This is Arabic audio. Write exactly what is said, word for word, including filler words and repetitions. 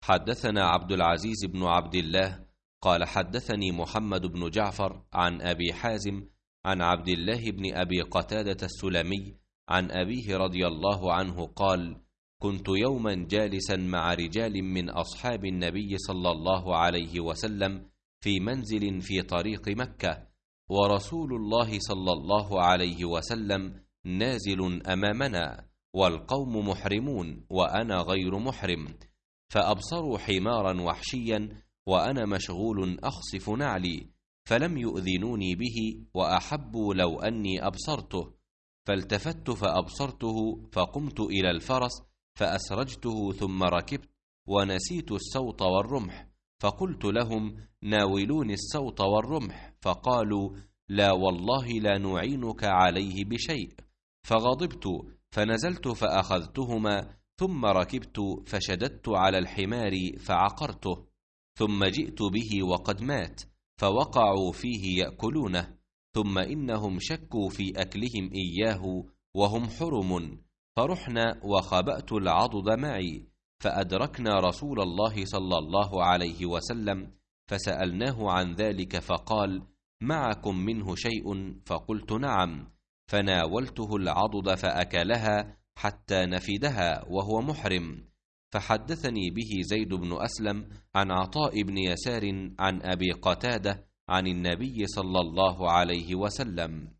حدثنا عبد العزيز بن عبد الله قال حدثني محمد بن جعفر عن أبي حازم عن عبد الله بن أبي قتادة السلمي عن أبيه رضي الله عنه قال: كنت يوما جالسا مع رجال من أصحاب النبي صلى الله عليه وسلم في منزل في طريق مكة، ورسول الله صلى الله عليه وسلم نازل أمامنا، والقوم محرمون وأنا غير محرم، فأبصروا حمارا وحشيا وأنا مشغول أخصف نعلي، فلم يؤذنوني به، وأحبوا لو أني أبصرته، فالتفت فأبصرته، فقمت إلى الفرس فأسرجته ثم ركبت، ونسيت السوط والرمح، فقلت لهم: ناولوني السوط والرمح، فقالوا: لا والله لا نعينك عليه بشيء، فغضبت فنزلت فأخذتهما، ثم ركبت فشددت على الحمار فعقرته، ثم جئت به وقد مات، فوقعوا فيه يأكلونه، ثم إنهم شكوا في أكلهم إياه وهم حرم، فرحنا وخبأت العضد معي، فأدركنا رسول الله صلى الله عليه وسلم، فسألناه عن ذلك، فقال: معكم منه شيء؟ فقلت: نعم، فناولته العضد فأكلها حتى نفدها وهو محرم. فحدثني به زيد بن أسلم عن عطاء بن يسار عن أبي قتادة عن النبي صلى الله عليه وسلم.